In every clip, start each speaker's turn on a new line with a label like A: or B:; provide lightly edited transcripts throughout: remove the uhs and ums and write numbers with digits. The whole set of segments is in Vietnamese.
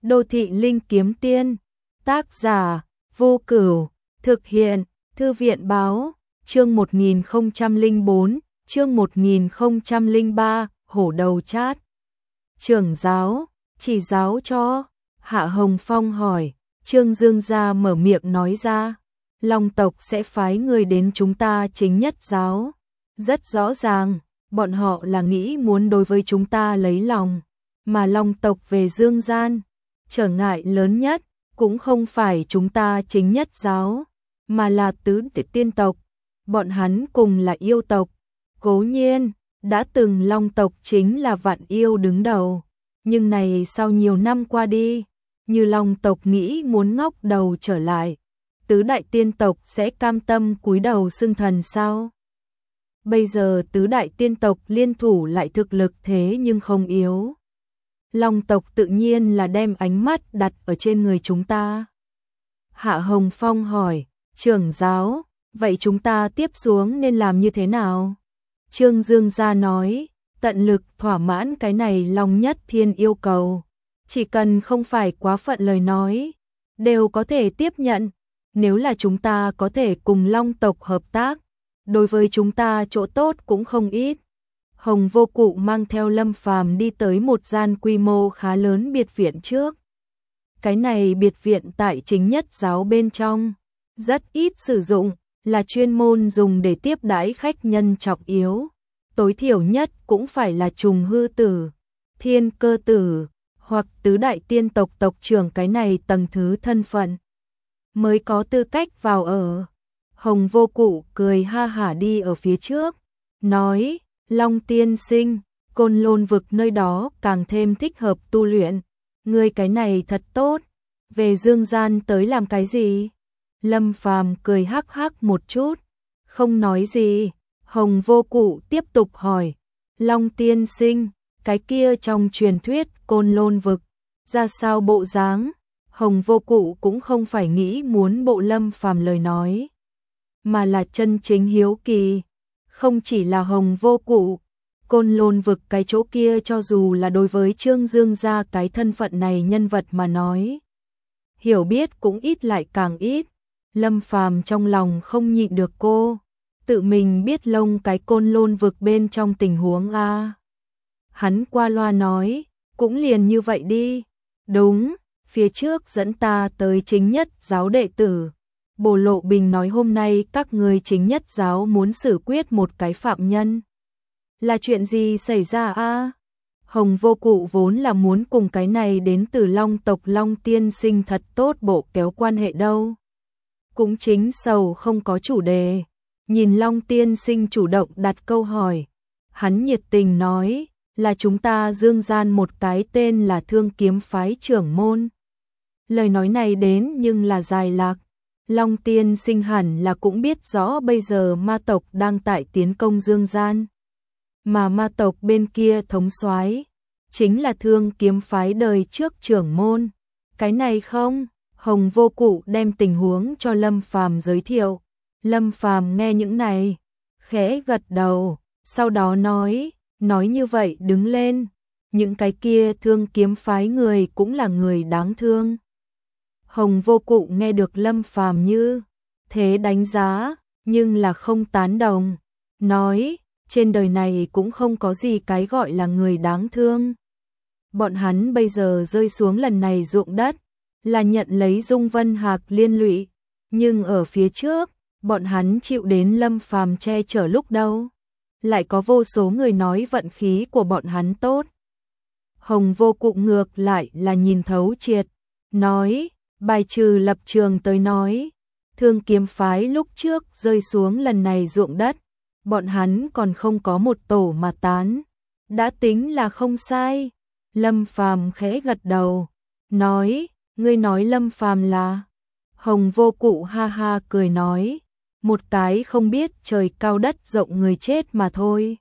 A: Đô thị linh kiếm tiên. Tác giả Vô Cửu. Thực hiện Thư viện báo. Chương 1004, chương 1003, hổ đầu chát. Trưởng giáo, chỉ giáo cho. Hạ Hồng Phong hỏi. Trương Dương gia mở miệng nói ra. Long tộc sẽ phái người đến chúng ta chính nhất giáo. Rất rõ ràng, bọn họ là nghĩ muốn đối với chúng ta lấy lòng. Mà Long tộc về dương gian, trở ngại lớn nhất cũng không phải chúng ta chính nhất giáo, mà là tứ tiên tộc. Bọn hắn cùng là yêu tộc. Cố nhiên, đã từng Long tộc chính là vạn yêu đứng đầu. Nhưng này sau nhiều năm qua đi, như Long tộc nghĩ muốn ngóc đầu trở lại, tứ đại tiên tộc sẽ cam tâm cúi đầu xưng thần sao? Bây giờ tứ đại tiên tộc liên thủ lại thực lực thế nhưng không yếu. Long tộc tự nhiên là đem ánh mắt đặt ở trên người chúng ta. Hạ Hồng Phong hỏi, trưởng giáo, vậy chúng ta tiếp xuống nên làm như thế nào? Trương Dương gia nói, tận lực thỏa mãn cái này Long nhất thiên yêu cầu. Chỉ cần không phải quá phận lời nói, đều có thể tiếp nhận. Nếu là chúng ta có thể cùng Long tộc hợp tác, đối với chúng ta chỗ tốt cũng không ít. Hồng Vô Cụ mang theo Lâm Phàm đi tới một gian quy mô khá lớn biệt viện trước. Cái này biệt viện tại chính nhất giáo bên trong, rất ít sử dụng, là chuyên môn dùng để tiếp đãi khách nhân trọng yếu. Tối thiểu nhất cũng phải là trùng hư tử, thiên cơ tử, hoặc tứ đại tiên tộc tộc trưởng cái này tầng thứ thân phận, mới có tư cách vào ở. Hồng Vô Cụ cười ha hả đi ở phía trước, nói, Long tiên sinh, Côn Lôn vực nơi đó càng thêm thích hợp tu luyện. Ngươi cái này thật tốt, về dương gian tới làm cái gì? Lâm Phàm cười hắc hắc một chút, không nói gì. Hồng Vô Cụ tiếp tục hỏi, Long tiên sinh, cái kia trong truyền thuyết Côn Lôn vực, ra sao bộ dáng? Hồng Vô Cụ cũng không phải nghĩ muốn bộ Lâm Phàm lời nói, mà là chân chính hiếu kỳ. Không chỉ là Hồng Vô Cụ, Côn Lôn vực cái chỗ kia cho dù là đối với Trương Dương gia cái thân phận này nhân vật mà nói, hiểu biết cũng ít lại càng ít. Lâm Phàm trong lòng không nhịn được cô, tự mình biết lông cái Côn Lôn vực bên trong tình huống a. Hắn qua loa nói, cũng liền như vậy đi. Đúng, phía trước dẫn ta tới chính nhất giáo đệ tử. Bồ Lộ Bình nói hôm nay các người chính nhất giáo muốn xử quyết một cái phạm nhân. Là chuyện gì xảy ra a? Hồng Vô Cụ vốn là muốn cùng cái này đến từ Long tộc Long tiên sinh thật tốt bộ kéo quan hệ đâu. Cũng chính sầu không có chủ đề. Nhìn Long tiên sinh chủ động đặt câu hỏi, hắn nhiệt tình nói, là chúng ta dương gian một cái tên là Thương Kiếm phái trưởng môn. Lời nói này đến nhưng là dài lạc. Long tiên sinh hẳn là cũng biết rõ bây giờ ma tộc đang tại tiến công dương gian. Mà ma tộc bên kia thống soái chính là Thương Kiếm phái đời trước trưởng môn. Cái này không? Hồng Vô Cụ đem tình huống cho Lâm Phàm giới thiệu. Lâm Phàm nghe những này, khẽ gật đầu, sau đó nói như vậy đứng lên, những cái kia Thương Kiếm phái người cũng là người đáng thương. Hồng Vô Cụ nghe được Lâm Phàm như thế đánh giá, nhưng là không tán đồng, nói, trên đời này cũng không có gì cái gọi là người đáng thương. Bọn hắn bây giờ rơi xuống lần này ruộng đất, là nhận lấy Dung Vân Hạc liên lụy, nhưng ở phía trước, bọn hắn chịu đến Lâm Phàm che chở lúc đâu. Lại có vô số người nói vận khí của bọn hắn tốt. Hồng Vô Cụ ngược lại là nhìn thấu triệt, nói, bài trừ lập trường tới nói, Thương Kiếm phái lúc trước rơi xuống lần này ruộng đất, bọn hắn còn không có một tổ mà tán, đã tính là không sai. Lâm Phàm khẽ gật đầu, nói, ngươi nói Lâm Phàm là? Hồng Vô Cụ ha ha cười nói, một cái không biết trời cao đất rộng người chết mà thôi.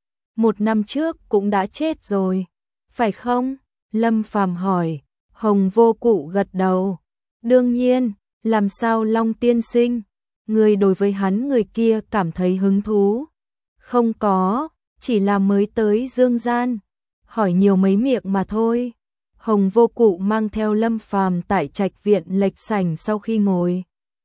A: 1 năm trước cũng đã chết rồi, phải không? Lâm Phàm hỏi. Hồng Vô Cụ gật đầu. Đương nhiên, làm sao Long tiên sinh, người đối với hắn người kia cảm thấy hứng thú? Không có, chỉ là mới tới dương gian, hỏi nhiều mấy miệng mà thôi. Hồng Vô Cụ mang theo Lâm Phàm tại trạch viện lệch sảnh sau khi ngồi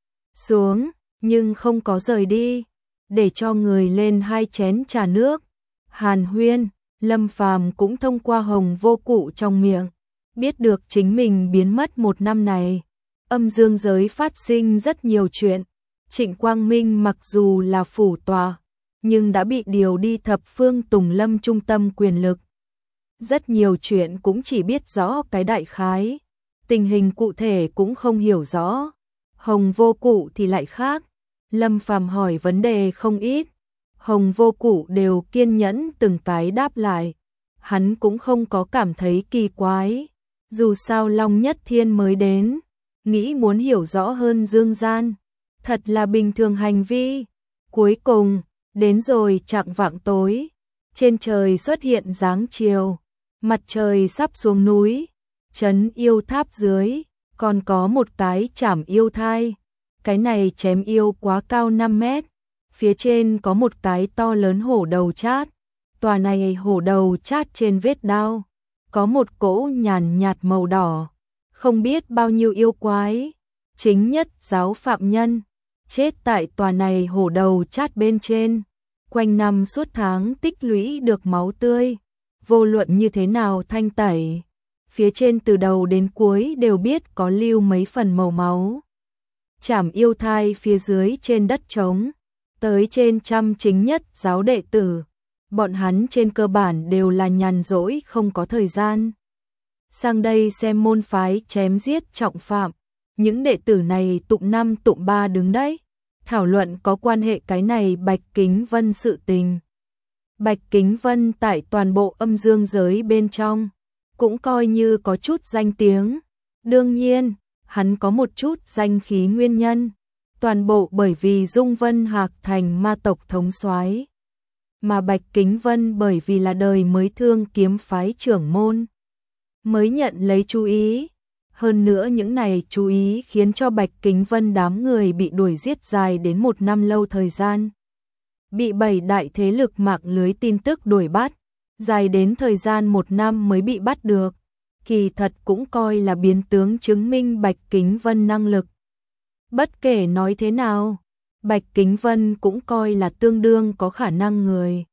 A: xuống, nhưng không có rời đi, để cho người lên 2 chén trà nước. Hàn huyên, Lâm Phàm cũng thông qua Hồng Vô Cụ trong miệng, biết được chính mình biến mất 1 năm này. Âm dương giới phát sinh rất nhiều chuyện. Trịnh Quang Minh mặc dù là phủ tòa, nhưng đã bị điều đi Thập Phương Tùng Lâm trung tâm quyền lực. Rất nhiều chuyện cũng chỉ biết rõ cái đại khái, tình hình cụ thể cũng không hiểu rõ. Hồng Vô Cụ thì lại khác, Lâm Phàm hỏi vấn đề không ít, Hồng Vô Cụ đều kiên nhẫn từng cái đáp lại. Hắn cũng không có cảm thấy kỳ quái, dù sao Long Nhất Thiên mới đến, nghĩ muốn hiểu rõ hơn dương gian, thật là bình thường hành vi. Cuối cùng, đến rồi chạng vạng tối, trên trời xuất hiện dáng chiều, mặt trời sắp xuống núi, trấn yêu tháp dưới, còn có một cái chảm yêu thai. Cái này chém yêu quá cao 5 mét, phía trên có một cái to lớn hổ đầu chát. Tòa này hổ đầu chát trên vết đao, có một cỗ nhàn nhạt màu đỏ, không biết bao nhiêu yêu quái, chính nhất giáo phạm nhân, chết tại tòa này hổ đầu chát bên trên, quanh năm suốt tháng tích lũy được máu tươi, vô luận như thế nào thanh tẩy, phía trên từ đầu đến cuối đều biết có lưu mấy phần màu máu. Chảm yêu thai phía dưới trên đất trống, tới trên trăm chính nhất giáo đệ tử, bọn hắn trên cơ bản đều là nhàn rỗi không có thời gian sang đây xem môn phái chém giết trọng phạm. Những đệ tử này tụng 5 tụng 3 đứng đấy, thảo luận có quan hệ cái này Bạch Kính Vân sự tình. Bạch Kính Vân tại toàn bộ âm dương giới bên trong cũng coi như có chút danh tiếng. Đương nhiên, hắn có một chút danh khí nguyên nhân, toàn bộ bởi vì Dung Vân Hạc thành ma tộc thống soái, mà Bạch Kính Vân bởi vì là đời mới Thương Kiếm phái trưởng môn, mới nhận lấy chú ý. Hơn nữa những này chú ý khiến cho Bạch Kính Vân đám người bị đuổi giết dài đến 1 năm lâu thời gian. Bị 7 đại thế lực mạng lưới tin tức đuổi bắt, dài đến thời gian 1 năm mới bị bắt được. Kỳ thật cũng coi là biến tướng chứng minh Bạch Kính Vân năng lực. Bất kể nói thế nào, Bạch Kính Vân cũng coi là tương đương có khả năng người.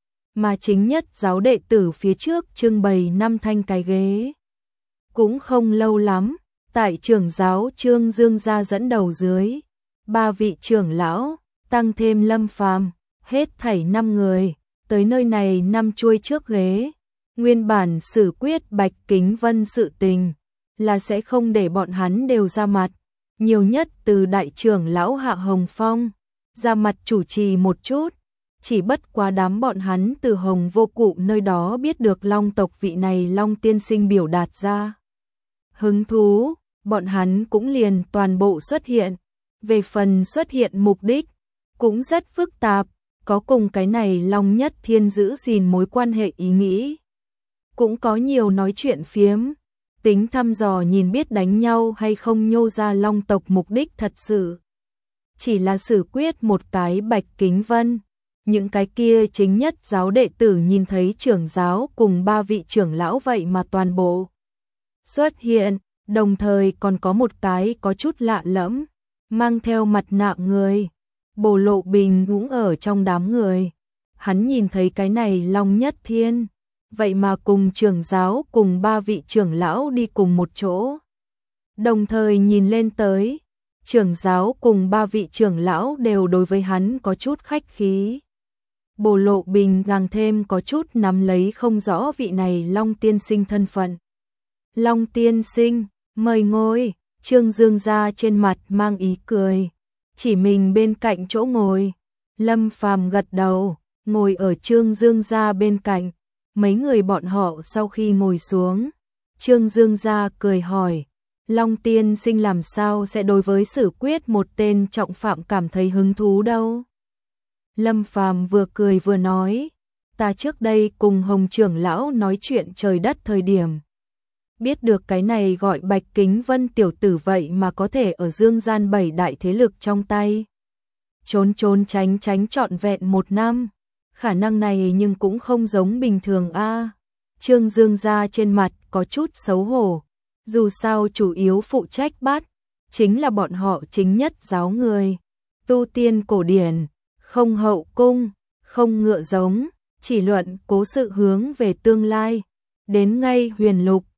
A: Mà chính nhất giáo đệ tử phía trước trưng bày 5 thanh cái ghế. Cũng không lâu lắm, tại trưởng giáo Trương Dương gia dẫn đầu dưới, 3 vị trưởng lão, tăng thêm Lâm Phàm, hết thảy 5 người, tới nơi này 5 chuôi trước ghế. Nguyên bản xử quyết Bạch Kính Vân sự tình, là sẽ không để bọn hắn đều ra mặt, nhiều nhất từ đại trưởng lão Hạ Hồng Phong, ra mặt chủ trì một chút. Chỉ bất quá đám bọn hắn từ Hồng Vô Cụ nơi đó biết được Long tộc vị này Long tiên sinh biểu đạt ra hứng thú, bọn hắn cũng liền toàn bộ xuất hiện. Về phần xuất hiện mục đích, cũng rất phức tạp, có cùng cái này Long Nhất Thiên giữ gìn mối quan hệ ý nghĩ. Cũng có nhiều nói chuyện phiếm, tính thăm dò nhìn biết đánh nhau hay không nhô ra Long tộc mục đích thật sự. Chỉ là xử quyết một cái Bạch Kính Vân. Những cái kia chính nhất giáo đệ tử nhìn thấy trưởng giáo cùng 3 vị trưởng lão vậy mà toàn bộ xuất hiện, đồng thời còn có một cái có chút lạ lẫm, mang theo mặt nạ người. Bồ Lộ Bình cũng ở trong đám người. Hắn nhìn thấy cái này Long Nhất Thiên, vậy mà cùng trưởng giáo cùng 3 vị trưởng lão đi cùng một chỗ. Đồng thời nhìn lên tới, trưởng giáo cùng 3 vị trưởng lão đều đối với hắn có chút khách khí. Bồ Lộ Bình càng thêm có chút nắm lấy không rõ vị này Long tiên sinh thân phận. Long tiên sinh, mời ngồi. Trương Dương gia trên mặt mang ý cười, chỉ mình bên cạnh chỗ ngồi. Lâm Phàm gật đầu, ngồi ở Trương Dương gia bên cạnh. Mấy người bọn họ sau khi ngồi xuống, Trương Dương gia cười hỏi, Long tiên sinh làm sao sẽ đối với xử quyết một tên trọng phạm cảm thấy hứng thú đâu? Lâm Phàm vừa cười vừa nói, ta trước đây cùng Hồng trưởng lão nói chuyện trời đất thời điểm, biết được cái này gọi Bạch Kính Vân tiểu tử vậy mà có thể ở dương gian 7 đại thế lực trong tay. Trốn trốn tránh tránh trọn vẹn 1 năm, khả năng này nhưng cũng không giống bình thường a. Trương Dương gia trên mặt có chút xấu hổ, dù sao chủ yếu phụ trách bắt, chính là bọn họ chính nhất giáo người. Tu tiên cổ điển, không hậu cung, không ngựa giống, chỉ luận cố sự hướng về tương lai. Đến ngay huyền lục,